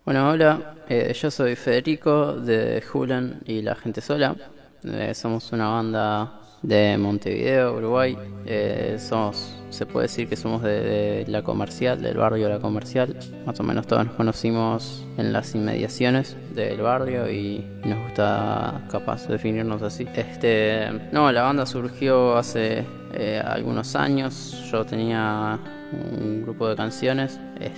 Bueno, hola, yo soy Federico de Julen y la gente sola. Somos una banda de Montevideo, Uruguay. Se puede decir que somos de La Comercial, del barrio La Comercial. Más o menos todos nos conocimos en las inmediaciones del barrio y nos gusta capaz definirnos así. No, la banda surgió hace algunos años. Yo tenía un grupo de canciones,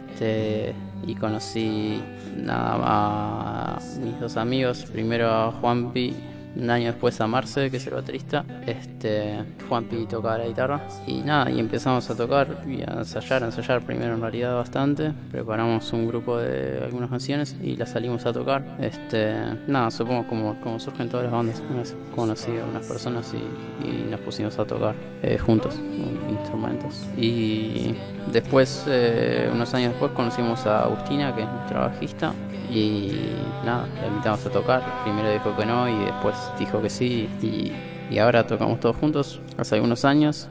y conocí nada a mis dos amigos, primero a Juanpi, un año después a Marce, que es el baterista. Juanpi tocaba la guitarra y nada, y empezamos a tocar y a ensayar primero en realidad bastante. Preparamos un grupo de algunas canciones y las salimos a tocar. Nada, supongo como surgen todas las bandas. Una vez conocí a unas personas y nos pusimos a tocar juntos instrumentos. Y después, unos años después, conocimos a Agustina, que es nuestra bajista. Y nada, la invitamos a tocar. Primero dijo que no y después dijo que sí. Y ahora tocamos todos juntos hace algunos años.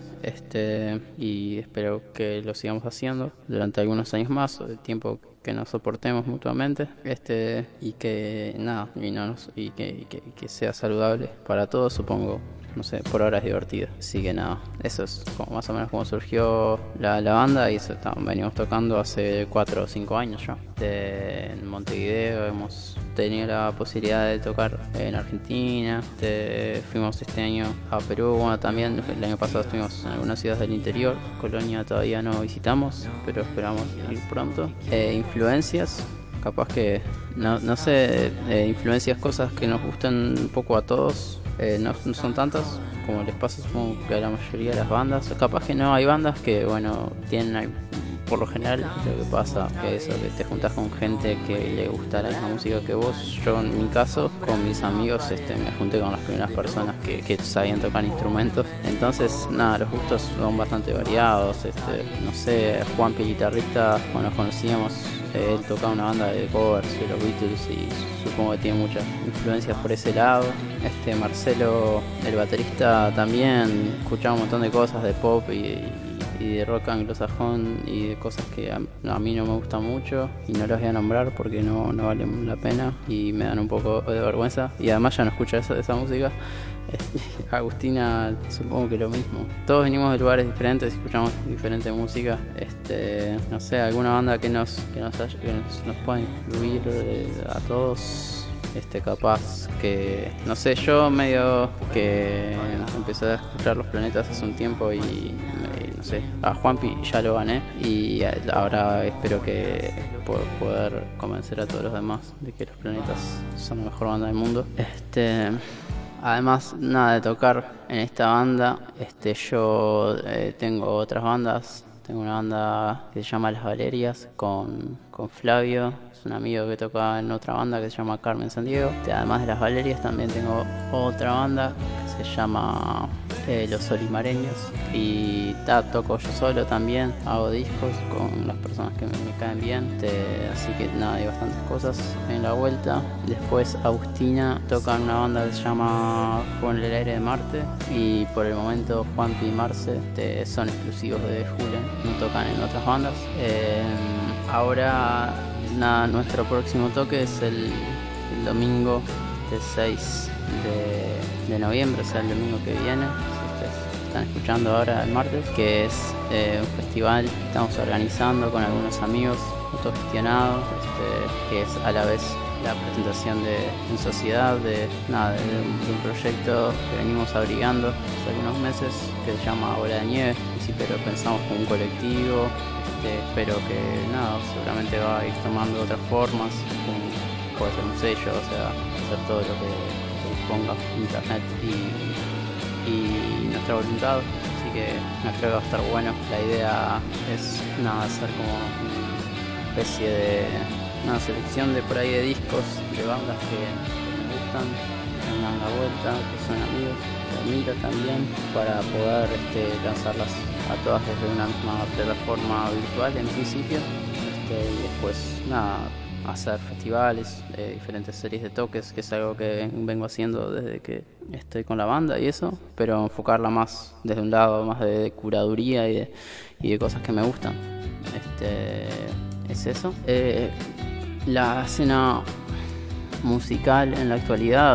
Y espero que lo sigamos haciendo durante algunos años más, o el tiempo que nos soportemos mutuamente. Y que nada, y que sea saludable para todos, supongo. No sé, por ahora es divertido. Así que nada, eso es como más o menos como surgió la banda. Y eso venimos tocando hace 4 o 5 años ya. En Montevideo hemos tenido la posibilidad de tocar en Argentina. Fuimos este año a Perú. Bueno, también el año pasado estuvimos en algunas ciudades del interior. Colonia todavía no visitamos, pero esperamos ir pronto. Influencias, capaz que, no sé, influencias, cosas que nos gustan un poco a todos. No son tantas como les pasa, supongo que a la mayoría de las bandas. Capaz que no, hay bandas que, bueno, tienen, por lo general, lo que pasa que eso, que te juntas con gente que le gusta la misma música que vos. Yo, en mi caso, con mis amigos, me junté con las primeras personas que sabían tocar instrumentos. Entonces, nada, los gustos son bastante variados. No sé, Juanpi, guitarrista, cuando nos conocíamos, él tocaba una banda de covers de los Beatles y supongo que tiene muchas influencias por ese lado. Marcelo, el baterista, también escuchaba un montón de cosas de pop y de rock anglosajón y de cosas que a mí no me gustan mucho y no las voy a nombrar porque no valen la pena y me dan un poco de vergüenza, y además ya no escucho esa música. Agustina, supongo que lo mismo. Todos venimos de lugares diferentes y escuchamos diferente música. No sé, alguna banda que nos pueda influir a todos. Capaz que, no sé, yo medio que empecé a escuchar Los Planetas hace un tiempo y no sé, a Juanpi ya lo gané y ahora espero que poder convencer a todos los demás de que Los Planetas son la mejor banda del mundo. Además, nada de tocar en esta banda, yo tengo otras bandas. Tengo una banda que se llama Las Valerias con Flavio, es un amigo que toca en otra banda que se llama Carmen Sandiego. Además de Las Valerias también tengo otra banda que se llama Los Solimareños. Y toco yo solo también, hago discos con las personas que me caen bien. Así que nada, hay bastantes cosas en la vuelta. Después Agustina toca en una banda que se llama Con el aire de Marte. Y por el momento Juanpi y Marce son exclusivos de Julen, no tocan en otras bandas. Ahora nada, nuestro próximo toque es el domingo 6 de noviembre, o sea, el domingo que viene. Si ustedes están escuchando ahora, el martes, que es un festival que estamos organizando con algunos amigos, autogestionados, que es a la vez la presentación en sociedad de un proyecto que venimos abrigando hace algunos meses, que se llama Bola de Nieve. En principio lo pensamos como un colectivo, pero que nada, seguramente va a ir tomando otras formas, como puede ser un sello, o sea, hacer todo lo que disponga internet y nuestra voluntad. Así que no creo que va a estar bueno. La idea es nada, hacer como una especie de una selección de por ahí de discos de bandas que me gustan, que me dan la vuelta, que son amigos, que admiro también, para poder lanzarlas a todas desde una misma plataforma virtual en principio. Y después nada, hacer festivales, diferentes series de toques, que es algo que vengo haciendo desde que estoy con la banda y eso, pero enfocarla más desde un lado más de curaduría y de cosas que me gustan. Es eso. La escena musical en la actualidad,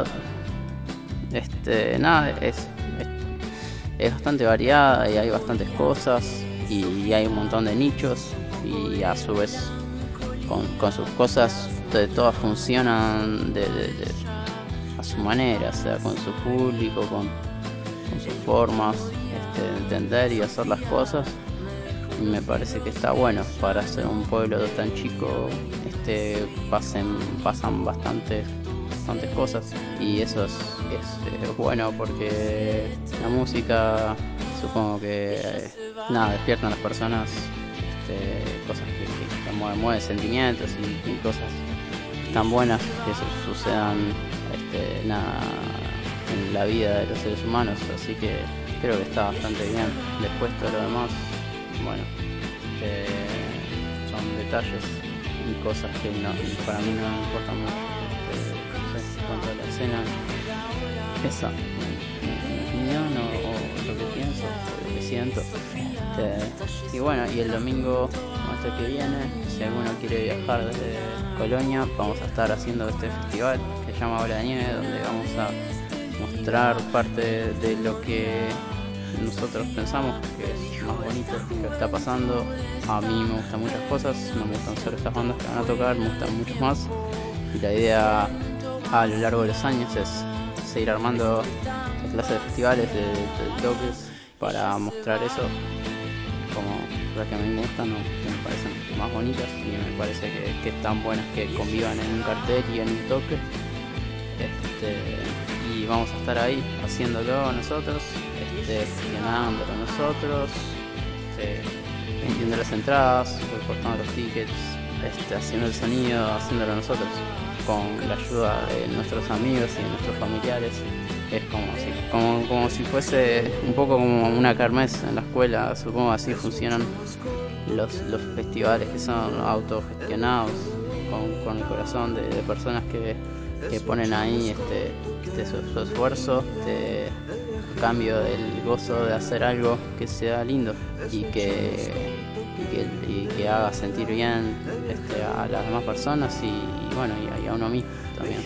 nada, es bastante variada y hay bastantes cosas y hay un montón de nichos y a su vez con sus cosas todas funcionan a su manera, o sea, con su público, con sus formas de entender y hacer las cosas. Y me parece que está bueno para ser un pueblo tan chico, pasan bastantes cosas y eso es bueno porque la música supongo que nada, despiertan a las personas cosas que mueven sentimientos y cosas tan buenas que sucedan nada en la vida de los seres humanos, así que creo que está bastante bien. Después todo lo demás, bueno, son detalles y cosas que para mí no me importan mucho. No sé, en cuanto a la escena, esa, mi opinión o lo que pienso, lo que siento. Y bueno, y el domingo que viene, si alguno quiere viajar desde Colonia, vamos a estar haciendo este festival que se llama Ola de Nieve, donde vamos a mostrar parte de lo que nosotros pensamos que es más bonito que está pasando. A mí me gustan muchas cosas, no me gustan solo estas bandas que van a tocar, me gustan muchos más, y la idea a lo largo de los años es seguir armando esta clase de festivales de toques para mostrar eso como las que a mí me gustan o que me parecen más bonitas y me parece que están buenas que convivan en un cartel y en un toque. Y vamos a estar ahí haciéndolo nosotros, gestionándolo nosotros, vendiendo las entradas, recortando los tickets, haciendo el sonido, haciéndolo nosotros con la ayuda de nuestros amigos y de nuestros familiares. Es como si fuese un poco como una kermés en la escuela, supongo así funcionan los festivales que son autogestionados con el corazón de personas que ponen ahí su esfuerzo a cambio del gozo de hacer algo que sea lindo y que haga sentir bien a las demás personas y bueno, y a uno mismo también.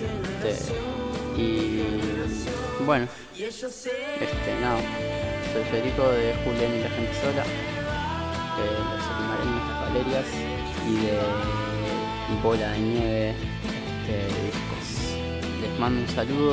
Y bueno, nada, soy Federico de Julián y la gente sola, de los Submarinos Valerias y de Bola de Nieve discos. Les mando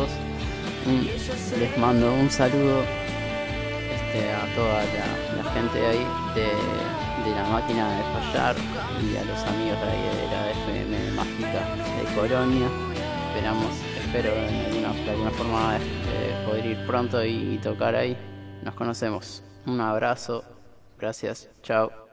un saludo a toda la gente de ahí de la máquina de fallar y a los amigos de ahí de la FM Mágica de Colonia. Espero de alguna forma poder ir pronto y tocar ahí. Nos conocemos. Un abrazo. Gracias. Chao.